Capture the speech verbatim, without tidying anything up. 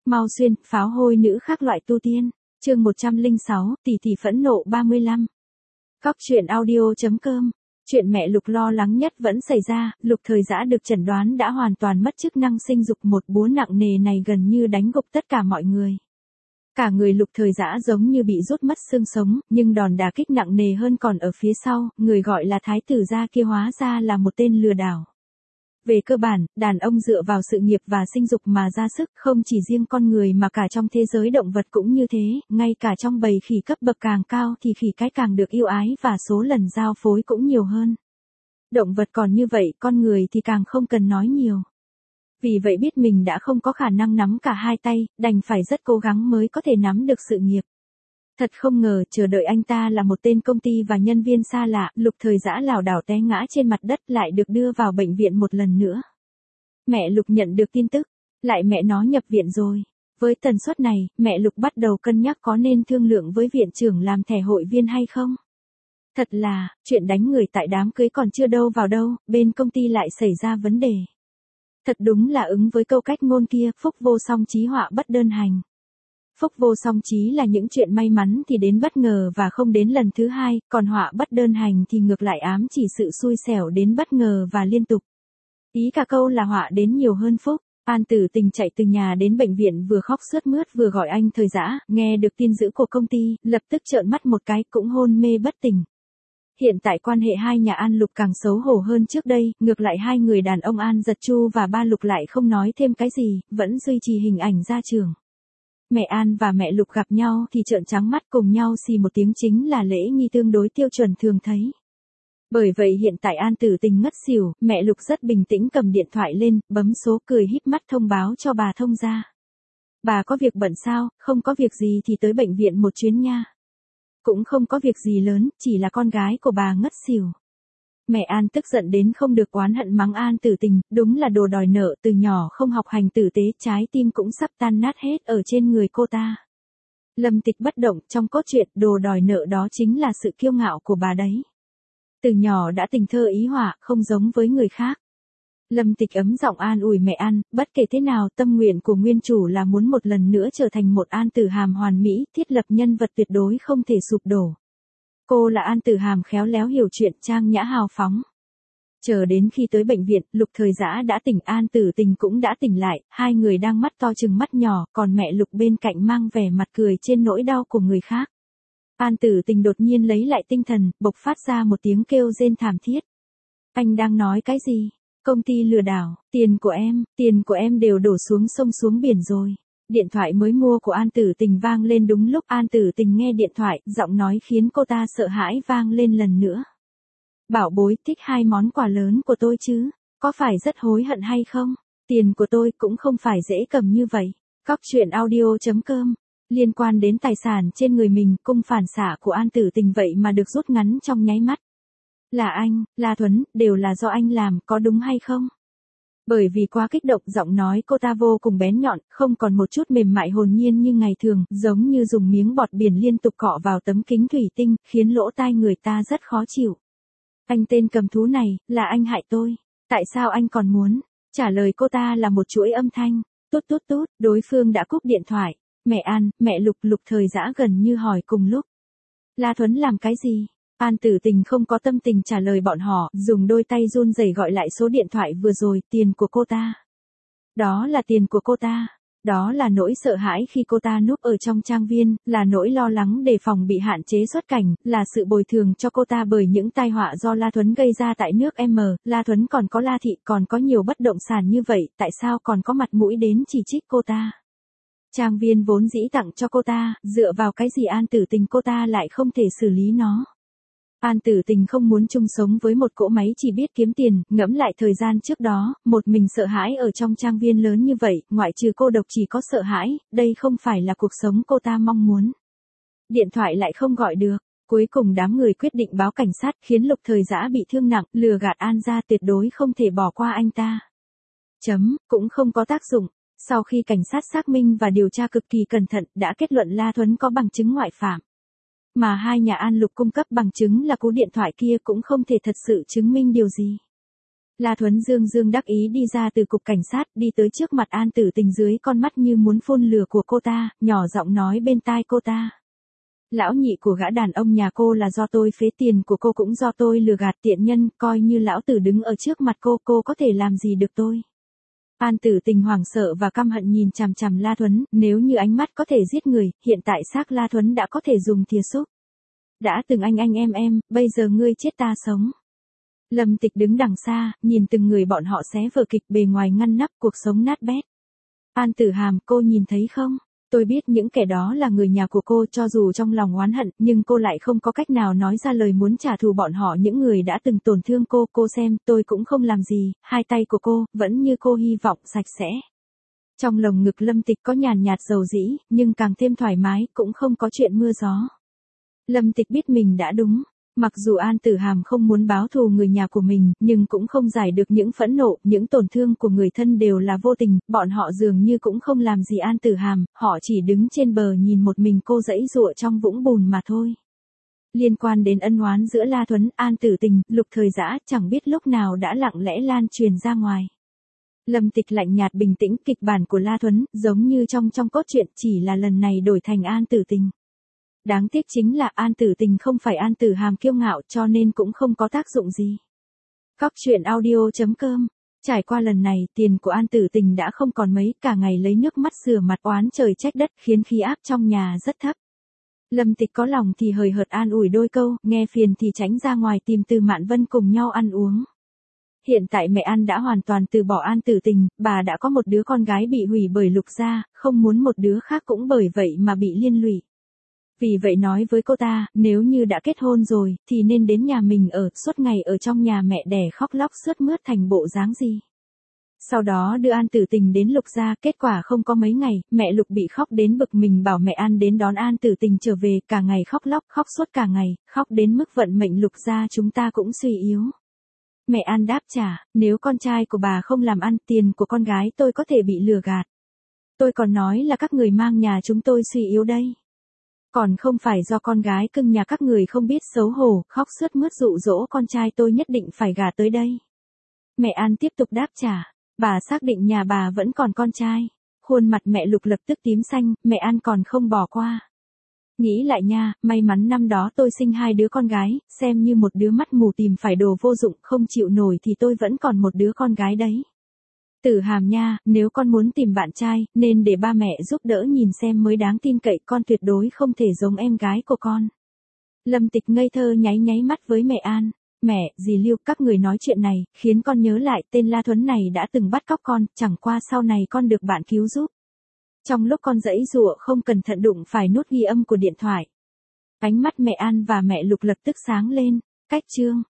Mau xuyên, pháo hôi nữ khác loại tu tiên. Chương một trăm lẻ sáu, tỷ tỷ phẫn nộ ba mươi lăm. Cóc truyện audio.com. Chuyện mẹ Lục lo lắng nhất vẫn xảy ra, Lục Thời Dã được chẩn đoán đã hoàn toàn mất chức năng sinh dục, một búa nặng nề này gần như đánh gục tất cả mọi người. Cả người Lục Thời Dã giống như bị rút mất xương sống, nhưng đòn đả kích nặng nề hơn còn ở phía sau, người gọi là thái tử gia kia hóa ra là một tên lừa đảo. Về cơ bản, đàn ông dựa vào sự nghiệp và sinh dục mà ra sức, không chỉ riêng con người mà cả trong thế giới động vật cũng như thế, ngay cả trong bầy khỉ cấp bậc càng cao thì khỉ cái càng được yêu ái và số lần giao phối cũng nhiều hơn. Động vật còn như vậy, con người thì càng không cần nói nhiều. Vì vậy biết mình đã không có khả năng nắm cả hai tay, đành phải rất cố gắng mới có thể nắm được sự nghiệp. Thật không ngờ, chờ đợi anh ta là một tên công ty và nhân viên xa lạ, Lục Thời Dã lảo đảo té ngã trên mặt đất lại được đưa vào bệnh viện một lần nữa. Mẹ Lục nhận được tin tức, lại mẹ nó nhập viện rồi. Với tần suất này, mẹ Lục bắt đầu cân nhắc có nên thương lượng với viện trưởng làm thẻ hội viên hay không. Thật là, chuyện đánh người tại đám cưới còn chưa đâu vào đâu, bên công ty lại xảy ra vấn đề. Thật đúng là ứng với câu cách ngôn kia, phúc vô song chí họa bất đơn hành. Phúc vô song chí là những chuyện may mắn thì đến bất ngờ và không đến lần thứ hai, còn họa bất đơn hành thì ngược lại ám chỉ sự xui xẻo đến bất ngờ và liên tục. Ý cả câu là họa đến nhiều hơn phúc. An Tử Tình chạy từ nhà đến bệnh viện vừa khóc sướt mướt vừa gọi anh Thời Dã, nghe được tin dữ của công ty, lập tức trợn mắt một cái cũng hôn mê bất tỉnh. Hiện tại quan hệ hai nhà An Lục càng xấu hổ hơn trước đây, ngược lại hai người đàn ông An Giật Chu và ba Lục lại không nói thêm cái gì, vẫn duy trì hình ảnh gia trưởng. Mẹ An và mẹ Lục gặp nhau thì trợn trắng mắt cùng nhau xì một tiếng chính là lễ nghi tương đối tiêu chuẩn thường thấy. Bởi vậy hiện tại An Tử Tình ngất xỉu, mẹ Lục rất bình tĩnh cầm điện thoại lên, bấm số cười híp mắt thông báo cho bà thông gia. Bà có việc bận sao, không có việc gì thì tới bệnh viện một chuyến nha. Cũng không có việc gì lớn, chỉ là con gái của bà ngất xỉu. Mẹ An tức giận đến không được oán hận mắng An Tử Tình, đúng là đồ đòi nợ, từ nhỏ không học hành tử tế, trái tim cũng sắp tan nát hết ở trên người cô ta. Lâm Tịch bất động, trong cốt truyện, đồ đòi nợ đó chính là sự kiêu ngạo của bà đấy. Từ nhỏ đã tình thơ ý họa, không giống với người khác. Lâm Tịch ấm giọng an ủi mẹ An, bất kể thế nào tâm nguyện của nguyên chủ là muốn một lần nữa trở thành một An Tử Hàm hoàn mỹ, thiết lập nhân vật tuyệt đối không thể sụp đổ. Cô là An Tử Hàm khéo léo hiểu chuyện, trang nhã hào phóng. Chờ đến khi tới bệnh viện, Lục Thời Dã đã tỉnh, An Tử Tình cũng đã tỉnh lại, hai người đang mắt to chừng mắt nhỏ, còn mẹ Lục bên cạnh mang vẻ mặt cười trên nỗi đau của người khác. An Tử Tình đột nhiên lấy lại tinh thần, bộc phát ra một tiếng kêu rên thảm thiết. Anh đang nói cái gì? Công ty lừa đảo, tiền của em, tiền của em đều đổ xuống sông xuống biển rồi. Điện thoại mới mua của An Tử Tình vang lên đúng lúc An Tử Tình nghe điện thoại, giọng nói khiến cô ta sợ hãi vang lên lần nữa. Bảo bối, thích hai món quà lớn của tôi chứ, có phải rất hối hận hay không? Tiền của tôi cũng không phải dễ cầm như vậy. Cóc truyện audio.com. Liên quan đến tài sản trên người mình, cung phản xạ của An Tử Tình vậy mà được rút ngắn trong nháy mắt. Là anh, La Thuấn, đều là do anh làm, có đúng hay không? Bởi vì quá kích động, giọng nói cô ta vô cùng bén nhọn, không còn một chút mềm mại hồn nhiên như ngày thường, giống như dùng miếng bọt biển liên tục cọ vào tấm kính thủy tinh, khiến lỗ tai người ta rất khó chịu. Anh tên cầm thú này, là anh hại tôi. Tại sao anh còn muốn? Trả lời cô ta là một chuỗi âm thanh. Tút tút tút, đối phương đã cúp điện thoại. Mẹ An, mẹ Lục, Lục Thời Dã gần như hỏi cùng lúc. La Thuấn làm cái gì? An Tử Tình không có tâm tình trả lời bọn họ, dùng đôi tay run rẩy gọi lại số điện thoại vừa rồi, tiền của cô ta. Đó là tiền của cô ta. Đó là nỗi sợ hãi khi cô ta núp ở trong trang viên, là nỗi lo lắng đề phòng bị hạn chế xuất cảnh, là sự bồi thường cho cô ta bởi những tai họa do La Thuấn gây ra tại nước M. La Thuấn còn có La Thị, còn có nhiều bất động sản như vậy, tại sao còn có mặt mũi đến chỉ trích cô ta? Trang viên vốn dĩ tặng cho cô ta, dựa vào cái gì An Tử Tình cô ta lại không thể xử lý nó? An Tử Tình không muốn chung sống với một cỗ máy chỉ biết kiếm tiền, ngẫm lại thời gian trước đó, một mình sợ hãi ở trong trang viên lớn như vậy, ngoại trừ cô độc chỉ có sợ hãi, đây không phải là cuộc sống cô ta mong muốn. Điện thoại lại không gọi được, cuối cùng đám người quyết định báo cảnh sát, khiến Lục Thời Dã bị thương nặng, lừa gạt An gia, tuyệt đối không thể bỏ qua anh ta. Chấm, cũng không có tác dụng. Sau khi cảnh sát xác minh và điều tra cực kỳ cẩn thận, đã kết luận La Thuấn có bằng chứng ngoại phạm. Mà hai nhà An Lục cung cấp bằng chứng là cú điện thoại kia cũng không thể thật sự chứng minh điều gì. La Thuấn dương dương đắc ý đi ra từ cục cảnh sát, đi tới trước mặt An Tử Tình dưới con mắt như muốn phun lửa của cô ta, nhỏ giọng nói bên tai cô ta. Lão nhị của gã đàn ông nhà cô là do tôi phế, tiền của cô cũng do tôi lừa gạt, tiện nhân, coi như lão tử đứng ở trước mặt cô, cô có thể làm gì được tôi. An Tử Tình hoảng sợ và căm hận nhìn chằm chằm La Thuấn, nếu như ánh mắt có thể giết người, hiện tại xác La Thuấn đã có thể dùng thìa xúc. Đã từng anh anh em em, bây giờ ngươi chết ta sống. Lâm Tịch đứng đằng xa, nhìn từng người bọn họ xé vở kịch, bề ngoài ngăn nắp, cuộc sống nát bét. An Tử Hàm, cô nhìn thấy không? Tôi biết những kẻ đó là người nhà của cô, cho dù trong lòng oán hận, nhưng cô lại không có cách nào nói ra lời muốn trả thù bọn họ, những người đã từng tổn thương cô. Cô xem, tôi cũng không làm gì, hai tay của cô, vẫn như cô hy vọng, sạch sẽ. Trong lồng ngực Lâm Tịch có nhàn nhạt dầu dĩ, nhưng càng thêm thoải mái, cũng không có chuyện mưa gió. Lâm Tịch biết mình đã đúng. Mặc dù An Tử Hàm không muốn báo thù người nhà của mình, nhưng cũng không giải được những phẫn nộ, những tổn thương của người thân đều là vô tình, bọn họ dường như cũng không làm gì An Tử Hàm, họ chỉ đứng trên bờ nhìn một mình cô giãy giụa trong vũng bùn mà thôi. Liên quan đến ân oán giữa La Thuấn, An Tử Tình, Lục Thời Dã, chẳng biết lúc nào đã lặng lẽ lan truyền ra ngoài. Lâm Tịch lạnh nhạt bình tĩnh, kịch bản của La Thuấn, giống như trong trong cốt truyện, chỉ là lần này đổi thành An Tử Tình. Đáng tiếc chính là An Tử Tình không phải An Tử Hàm kiêu ngạo, cho nên cũng không có tác dụng gì. Cóc truyện audio chấm com. Trải qua lần này, tiền của An Tử Tình đã không còn mấy, cả ngày lấy nước mắt rửa mặt oán trời trách đất, khiến khí áp trong nhà rất thấp. Lâm Tịch có lòng thì hời hợt an ủi đôi câu, nghe phiền thì tránh ra ngoài tìm Từ Mạn Vân cùng nhau ăn uống. Hiện tại mẹ An đã hoàn toàn từ bỏ An Tử Tình, bà đã có một đứa con gái bị hủy bởi Lục gia, không muốn một đứa khác cũng bởi vậy mà bị liên lụy. Vì vậy nói với cô ta, nếu như đã kết hôn rồi, thì nên đến nhà mình ở, suốt ngày ở trong nhà mẹ đẻ khóc lóc sướt mướt thành bộ dáng gì. Sau đó đưa An Tử Tình đến Lục gia, kết quả không có mấy ngày, mẹ Lục bị khóc đến bực mình bảo mẹ An đến đón An Tử Tình trở về, cả ngày khóc lóc, khóc suốt cả ngày, khóc đến mức vận mệnh Lục gia chúng ta cũng suy yếu. Mẹ An đáp trả, nếu con trai của bà không làm ăn, tiền của con gái tôi có thể bị lừa gạt. Tôi còn nói là các người mang nhà chúng tôi suy yếu đây. Còn không phải do con gái cưng nhà các người không biết xấu hổ, khóc sướt mướt dụ dỗ con trai tôi nhất định phải gả tới đây. Mẹ An tiếp tục đáp trả, bà xác định nhà bà vẫn còn con trai. Khuôn mặt mẹ Lục lập tức tím xanh, mẹ An còn không bỏ qua. Nghĩ lại nha, may mắn năm đó tôi sinh hai đứa con gái, xem như một đứa mắt mù tìm phải đồ vô dụng, không chịu nổi thì tôi vẫn còn một đứa con gái đấy. Tử Hàm nha, nếu con muốn tìm bạn trai, nên để ba mẹ giúp đỡ nhìn xem mới đáng tin cậy, con tuyệt đối không thể giống em gái của con. Lâm Tịch ngây thơ nháy nháy mắt với mẹ An. Mẹ, dì Lưu, các người nói chuyện này, khiến con nhớ lại tên La Thuấn này đã từng bắt cóc con, chẳng qua sau này con được bạn cứu giúp. Trong lúc con giãy giụa không cẩn thận đụng phải nút ghi âm của điện thoại. Ánh mắt mẹ An và mẹ Lục lập tức sáng lên. Cách chương.